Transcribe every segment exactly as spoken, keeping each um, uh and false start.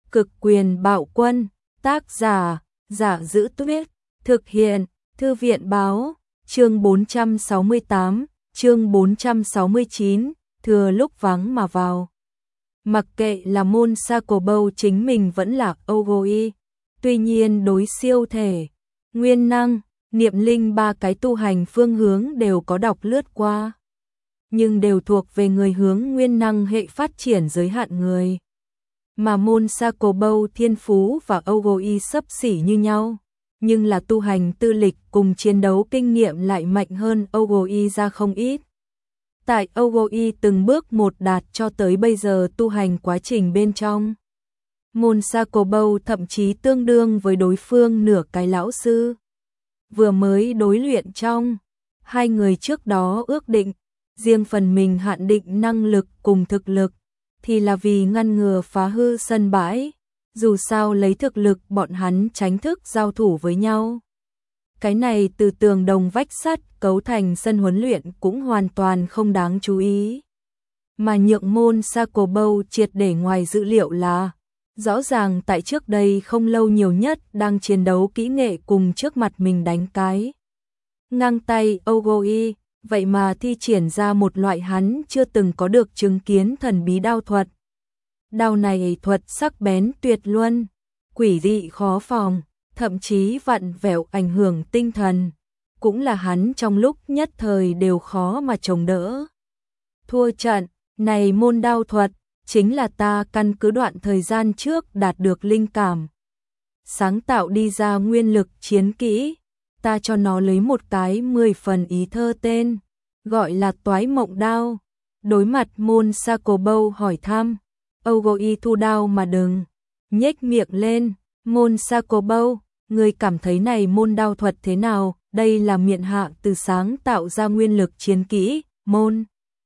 Cực quyền bạo quân, tác giả, Giả Dữ Tuyết, thực hiện, Thư viện báo, chương bốn trăm sáu mươi tám, chương bốn trăm sáu mươi chín, thừa lúc vắng mà vào. Mặc kệ là môn Sakobo chính mình vẫn là Ogoi, tuy nhiên đối siêu thể, nguyên năng, niệm linh ba cái tu hành phương hướng đều có đọc lướt qua, nhưng đều thuộc về người hướng nguyên năng hệ phát triển giới hạn người. Mà môn Sakobo thiên phú và Ogoi xấp xỉ như nhau, nhưng là tu hành tư lịch cùng chiến đấu kinh nghiệm lại mạnh hơn Ogoi ra không ít. Tại Ogoi từng bước một đạt cho tới bây giờ tu hành quá trình bên trong, môn Sakobo thậm chí tương đương với đối phương nửa cái lão sư. Vừa mới đối luyện trong, hai người trước đó ước định, riêng phần mình hạn định năng lực cùng thực lực, thì là vì ngăn ngừa phá hư sân bãi, dù sao lấy thực lực bọn hắn tránh thức giao thủ với nhau. Cái này từ tường đồng vách sắt cấu thành sân huấn luyện cũng hoàn toàn không đáng chú ý. Mà nhượng môn Sakobo triệt để ngoài dữ liệu là, rõ ràng tại trước đây không lâu nhiều nhất đang chiến đấu kỹ nghệ cùng trước mặt mình đánh cái ngang tay Ogoi, vậy mà thi triển ra một loại hắn chưa từng có được chứng kiến thần bí đao thuật. Đao này thuật sắc bén tuyệt luân, quỷ dị khó phòng, thậm chí vặn vẹo ảnh hưởng tinh thần, cũng là hắn trong lúc nhất thời đều khó mà chống đỡ. Thua trận, này môn đao thuật, chính là ta căn cứ đoạn thời gian trước đạt được linh cảm, sáng tạo đi ra nguyên lực chiến kỹ, ta cho nó lấy một cái mười phần ý thơ tên, gọi là Toái Mộng Đao. Đối mặt môn Sakobo hỏi thăm, Ogoi thu đao mà đừng, nhếch miệng lên, môn Sakobo, người cảm thấy này môn đao thuật thế nào? Đây là miện hạ từ sáng tạo ra nguyên lực chiến kỹ, môn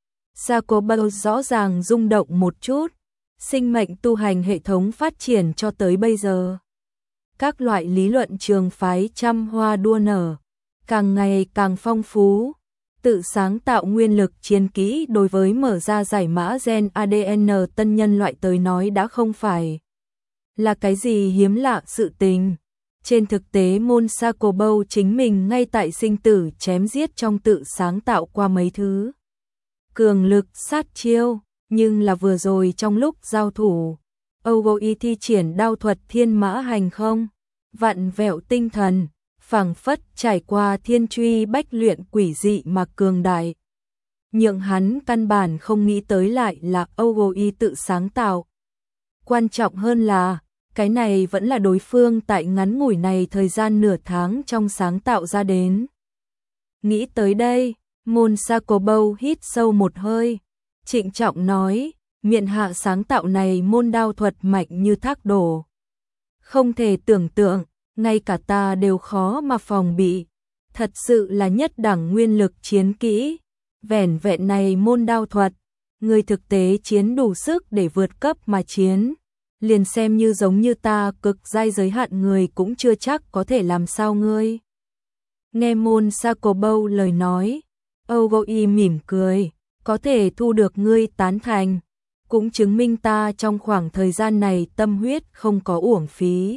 Sakobo rõ ràng rung động một chút, sinh mệnh tu hành hệ thống phát triển cho tới bây giờ. Các loại lý luận trường phái trăm hoa đua nở, càng ngày càng phong phú, tự sáng tạo nguyên lực chiến kỹ đối với mở ra giải mã gen a đê en tân nhân loại tới nói đã không phải là cái gì hiếm lạ sự tình. Trên thực tế môn Sakobo chính mình ngay tại sinh tử chém giết trong tự sáng tạo qua mấy thứ cường lực sát chiêu, nhưng là vừa rồi trong lúc giao thủ, Ogoi thi triển đao thuật thiên mã hành không, vặn vẹo tinh thần, phảng phất trải qua thiên truy bách luyện quỷ dị mà cường đại. Nhượng hắn căn bản không nghĩ tới lại là Ogoi tự sáng tạo. Quan trọng hơn là, cái này vẫn là đối phương tại ngắn ngủi này thời gian nửa tháng trong sáng tạo ra đến. Nghĩ tới đây, môn Sakobo hít sâu một hơi, trịnh trọng nói, miện hạ sáng tạo này môn đao thuật mạnh như thác đổ. Không thể tưởng tượng, ngay cả ta đều khó mà phòng bị, thật sự là nhất đẳng nguyên lực chiến kỹ. Vẻn vẹn này môn đao thuật, người thực tế chiến đủ sức để vượt cấp mà chiến, liền xem như giống như ta cực giai giới hạn người cũng chưa chắc có thể làm sao ngươi. Nghe môn Sakobo lời nói, Ogoi mỉm cười, có thể thu được ngươi tán thành, cũng chứng minh ta trong khoảng thời gian này tâm huyết không có uổng phí.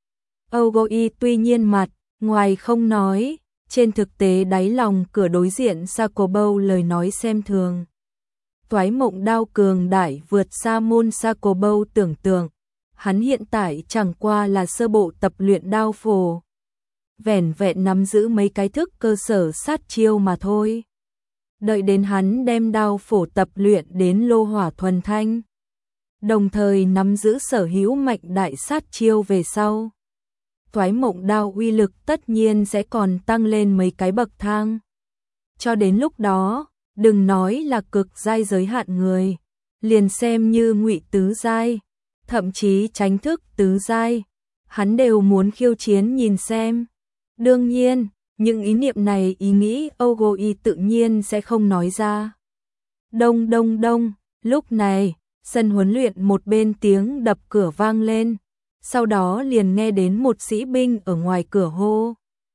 Ogoi tuy nhiên mặt, ngoài không nói, trên thực tế đáy lòng cửa đối diện Sakobo lời nói xem thường. Toái mộng đao cường đại vượt xa môn Sakobo tưởng tượng, hắn hiện tại chẳng qua là sơ bộ tập luyện đao phổ, vẻn vẹn nắm giữ mấy cái thức cơ sở sát chiêu mà thôi. Đợi đến hắn đem đao phổ tập luyện đến lô hỏa thuần thanh, đồng thời nắm giữ sở hữu mạnh đại sát chiêu về sau, Toái mộng đao uy lực tất nhiên sẽ còn tăng lên mấy cái bậc thang. Cho đến lúc đó, đừng nói là cực giai giới hạn người, liền xem như ngụy tứ giai, thậm chí tránh thức tứ giai, hắn đều muốn khiêu chiến nhìn xem. Đương nhiên, những ý niệm này ý nghĩ Ogoi tự nhiên sẽ không nói ra. Đông đông đông, lúc này, sân huấn luyện một bên tiếng đập cửa vang lên, sau đó liền nghe đến một sĩ binh ở ngoài cửa hô.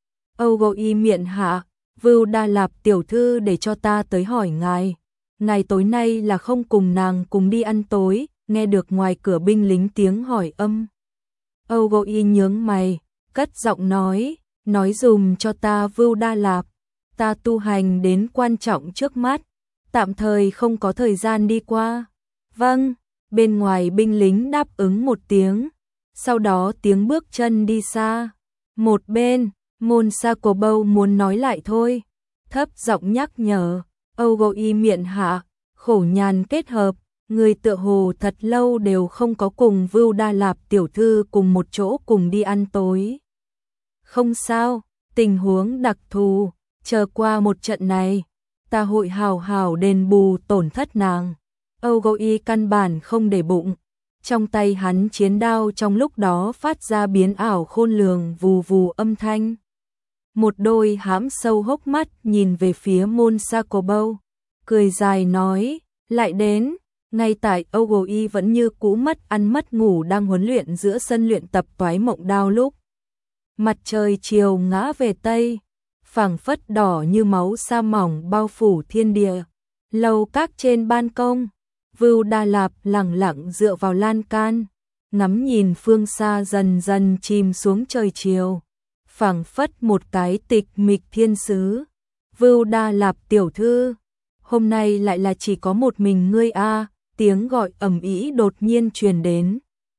Ogoi miện hạ, Vưu Đa Lạp tiểu thư để cho ta tới hỏi ngài, ngài tối nay là không cùng nàng cùng đi ăn tối, nghe được ngoài cửa binh lính tiếng hỏi âm. Âu Gô Y nhướng mày, cất giọng nói, nói dùm cho ta Vưu Đa Lạp, ta tu hành đến quan trọng trước mắt, tạm thời không có thời gian đi qua. Vâng, bên ngoài binh lính đáp ứng một tiếng, sau đó tiếng bước chân đi xa. Một bên, Môn Sa Cổ Bâu muốn nói lại thôi, thấp giọng nhắc nhở, Âu Gô Y miệng hạ, khổ nhàn kết hợp, người tựa hồ thật lâu đều không có cùng Vưu Đa Lạp tiểu thư cùng một chỗ cùng đi ăn tối. Không sao, tình huống đặc thù, chờ qua một trận này, ta hội hào hào đền bù tổn thất nàng. Âu Gô Y căn bản không để bụng, trong tay hắn chiến đao trong lúc đó phát ra biến ảo khôn lường vù vù âm thanh. Một đôi hãm sâu hốc mắt nhìn về phía Môn Sa Cổ Bâu, cười dài nói, lại đến. Ngay tại Âu Gô Y vẫn như cũ mất ăn mất ngủ đang huấn luyện giữa sân luyện tập toái mộng đao lúc mặt trời chiều ngã về tây, phảng phất đỏ như máu sa mỏng bao phủ thiên địa. Lầu các trên ban công, Vưu Đa Lạp lẳng lặng dựa vào lan can, ngắm nhìn phương xa dần dần chìm xuống trời chiều, phảng phất một cái tịch mịch thiên sứ. Vưu Đa Lạp tiểu thư, hôm nay lại là chỉ có một mình ngươi a. À, tiếng gọi ầm ĩ đột nhiên truyền đến.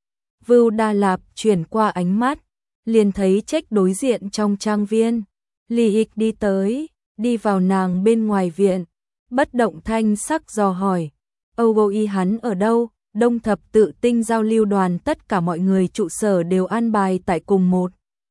Vưu Đa Lạp chuyển qua ánh mắt, liền thấy Trách đối diện trong trang viên. Lý Ích đi tới, đi vào nàng bên ngoài viện, bất động thanh sắc dò hỏi, Âu Gô Y hắn ở đâu? Đông Thập Tự Tinh giao lưu đoàn tất cả mọi người trụ sở đều an bài tại cùng một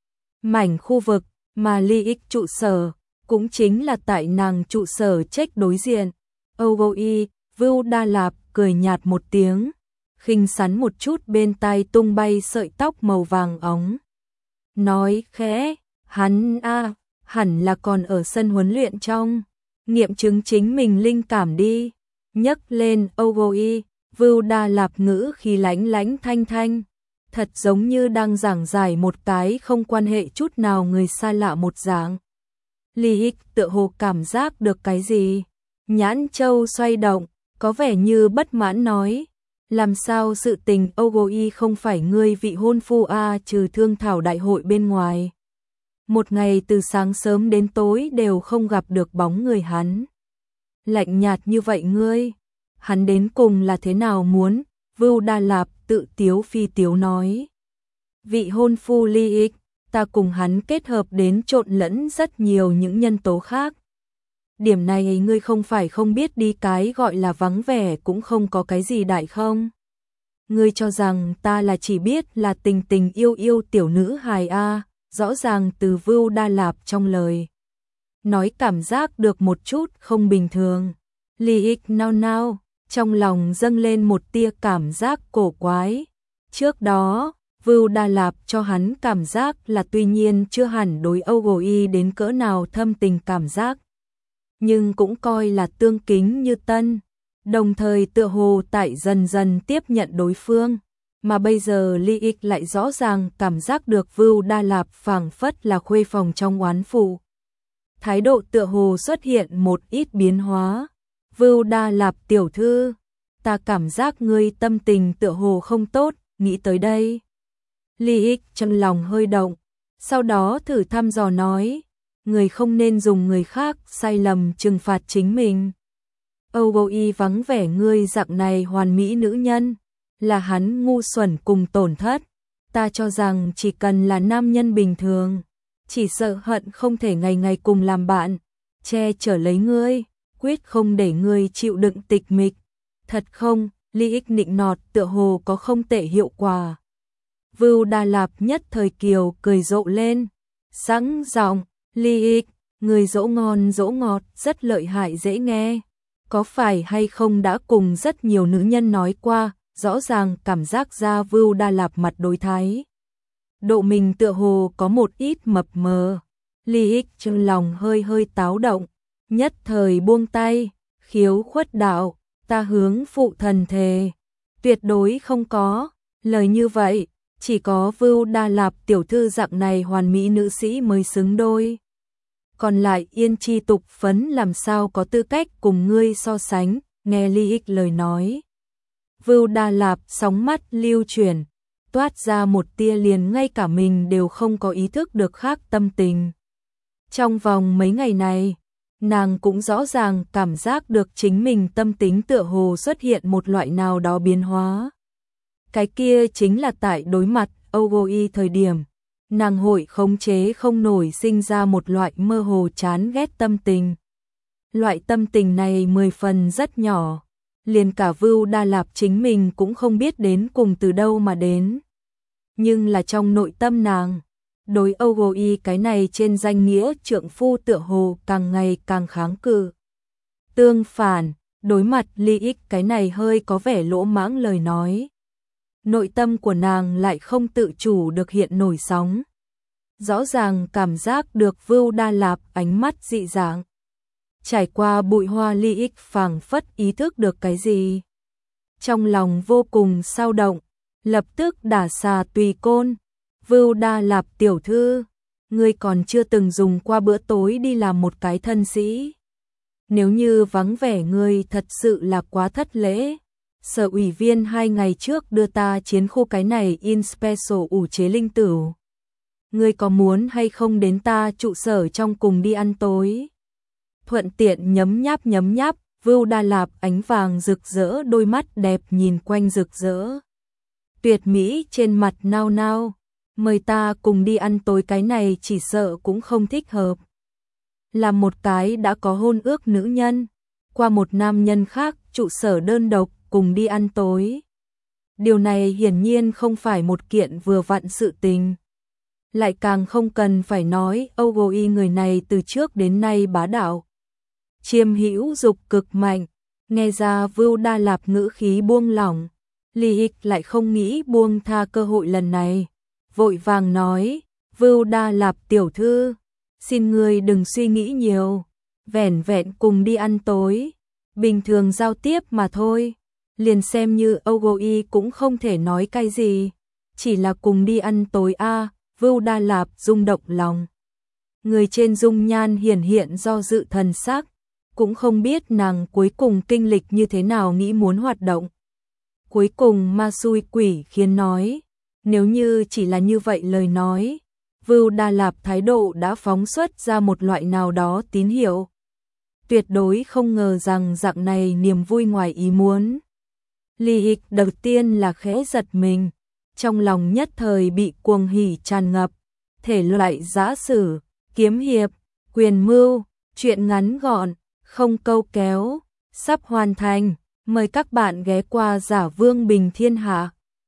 mảnh khu vực, mà Lý Ích trụ sở cũng chính là tại nàng trụ sở Trách đối diện. Âu Gô Y, Vưu Đa Lạp cười nhạt một tiếng, khinh sắn một chút bên tai tung bay sợi tóc màu vàng óng. Nói khẽ, hắn a, à, hẳn là còn ở sân huấn luyện trong, nghiệm chứng chính mình linh cảm đi. Nhấc lên Âu Gô Y, Vưu Đa Lạp ngữ khi lánh lánh thanh thanh, thật giống như đang giảng giải một cái không quan hệ chút nào người xa lạ một dạng. Lý Ích tựa hồ cảm giác được cái gì, nhãn châu xoay động, có vẻ như bất mãn nói, làm sao sự tình Âu Gô Y không phải ngươi vị hôn phu a à, trừ thương thảo đại hội bên ngoài. Một ngày từ sáng sớm đến tối đều không gặp được bóng người hắn. Lạnh nhạt như vậy ngươi, hắn đến cùng là thế nào muốn? Vưu Đa Lạp tự tiếu phi tiếu nói. Vị hôn phu Lý Ích, ta cùng hắn kết hợp đến trộn lẫn rất nhiều những nhân tố khác. Điểm này ngươi không phải không biết đi, cái gọi là vắng vẻ cũng không có cái gì đại không? Ngươi cho rằng ta là chỉ biết là tình tình yêu yêu tiểu nữ hài a? À, rõ ràng từ Vưu Đa Lạp trong lời nói cảm giác được một chút không bình thường. Lý Ích nao nao, trong lòng dâng lên một tia cảm giác cổ quái. Trước đó, Vưu Đa Lạp cho hắn cảm giác là tuy nhiên chưa hẳn đối Âu Gô Y đến cỡ nào thâm tình cảm giác, nhưng cũng coi là tương kính như tân, đồng thời tựa hồ tại dần dần tiếp nhận đối phương, mà bây giờ Lý Ích lại rõ ràng cảm giác được Vưu Đa Lạp phảng phất là khuê phòng trong oán phụ. Thái độ tựa hồ xuất hiện một ít biến hóa. Vưu Đa Lạp tiểu thư, ta cảm giác ngươi tâm tình tựa hồ không tốt, nghĩ tới đây. Lý Ích trong lòng hơi động, sau đó thử thăm dò nói, người không nên dùng người khác sai lầm trừng phạt chính mình. Âu Gô Y vắng vẻ ngươi dạng này hoàn mỹ nữ nhân, là hắn ngu xuẩn cùng tổn thất. Ta cho rằng chỉ cần là nam nhân bình thường, chỉ sợ hận không thể ngày ngày cùng làm bạn, che chở lấy ngươi, quyết không để ngươi chịu đựng tịch mịch. Thật không? Lý Ích nịnh nọt tựa hồ có không tệ hiệu quả. Vưu Đa Lạp nhất thời kiều cười rộ lên, sẵn giọng, Lý Ích, người dỗ ngon dỗ ngọt, rất lợi hại dễ nghe. Có phải hay không đã cùng rất nhiều nữ nhân nói qua, rõ ràng cảm giác ra Vưu Đa Lạp mặt đối thái. Độ mình tựa hồ có một ít mập mờ. Lý Ích trong lòng hơi hơi táo động, nhất thời buông tay, khiếu khuất đạo, ta hướng phụ thần thề. Tuyệt đối không có, lời như vậy, chỉ có Vưu Đa Lạp tiểu thư dạng này hoàn mỹ nữ sĩ mới xứng đôi. Còn lại yên chi tục phấn làm sao có tư cách cùng ngươi so sánh, nghe Lý Ích lời nói. Vưu Đa Lạp sóng mắt lưu chuyển, toát ra một tia liền ngay cả mình đều không có ý thức được khác tâm tình. Trong vòng mấy ngày này, nàng cũng rõ ràng cảm giác được chính mình tâm tính tựa hồ xuất hiện một loại nào đó biến hóa. Cái kia chính là tại đối mặt Ogoi thời điểm, nàng hội khống chế không nổi sinh ra một loại mơ hồ chán ghét tâm tình. Loại tâm tình này mười phần rất nhỏ, liền cả Vưu Đa Lạp chính mình cũng không biết đến cùng từ đâu mà đến. Nhưng là trong nội tâm nàng, đối Ogoi cái này trên danh nghĩa trượng phu tựa hồ càng ngày càng kháng cự. Tương phản, đối mặt Ly Ích cái này hơi có vẻ lỗ mãng lời nói, nội tâm của nàng lại không tự chủ được hiện nổi sóng. Rõ ràng cảm giác được Vưu Đa Lạp ánh mắt dị dạng. Trải qua bụi hoa Ly Ích phảng phất ý thức được cái gì. Trong lòng vô cùng sao động, lập tức đả xà tùy côn. Vưu Đa Lạp tiểu thư, ngươi còn chưa từng dùng qua bữa tối đi làm một cái thân sĩ. Nếu như vắng vẻ ngươi thật sự là quá thất lễ. Sở ủy viên hai ngày trước đưa ta chiến khu cái này in special ủ chế linh tử. Ngươi có muốn hay không đến ta trụ sở trong cùng đi ăn tối? Thuận tiện nhấm nháp nhấm nháp, Vưu Đa Lạp ánh vàng rực rỡ đôi mắt đẹp nhìn quanh rực rỡ. Tuyệt mỹ trên mặt nao nao, mời ta cùng đi ăn tối cái này chỉ sợ cũng không thích hợp. Là một cái đã có hôn ước nữ nhân, qua một nam nhân khác trụ sở đơn độc cùng đi ăn tối. Điều này hiển nhiên không phải một kiện vừa vặn sự tình. Lại càng không cần phải nói Ogoi người này từ trước đến nay bá đạo. Chiêm hữu dục cực mạnh, nghe ra Vưu Đa Lạp ngữ khí buông lỏng. Ly Ích lại không nghĩ buông tha cơ hội lần này. Vội vàng nói, Vưu Đa Lạp tiểu thư, xin ngươi đừng suy nghĩ nhiều. Vẻn vẹn cùng đi ăn tối, bình thường giao tiếp mà thôi. Liền xem như Ogoi cũng không thể nói cái gì. Chỉ là cùng đi ăn tối a. À, Vưu Đa Lạp rung động lòng. Người trên dung nhan hiển hiện do dự thần sắc, cũng không biết nàng cuối cùng kinh lịch như thế nào nghĩ muốn hoạt động. Cuối cùng ma xui quỷ khiến nói, nếu như chỉ là như vậy lời nói, Vưu Đa Lạp thái độ đã phóng xuất ra một loại nào đó tín hiệu. Tuyệt đối không ngờ rằng dạng này niềm vui ngoài ý muốn. Ly Ích đầu tiên là khẽ giật mình, trong lòng nhất thời bị cuồng hỉ tràn ngập. Thể loại giã sử, kiếm hiệp, quyền mưu, truyện ngắn gọn, không câu kéo, sắp hoàn thành. Mời các bạn ghé qua Giả Vương Bình Thiên Hạ.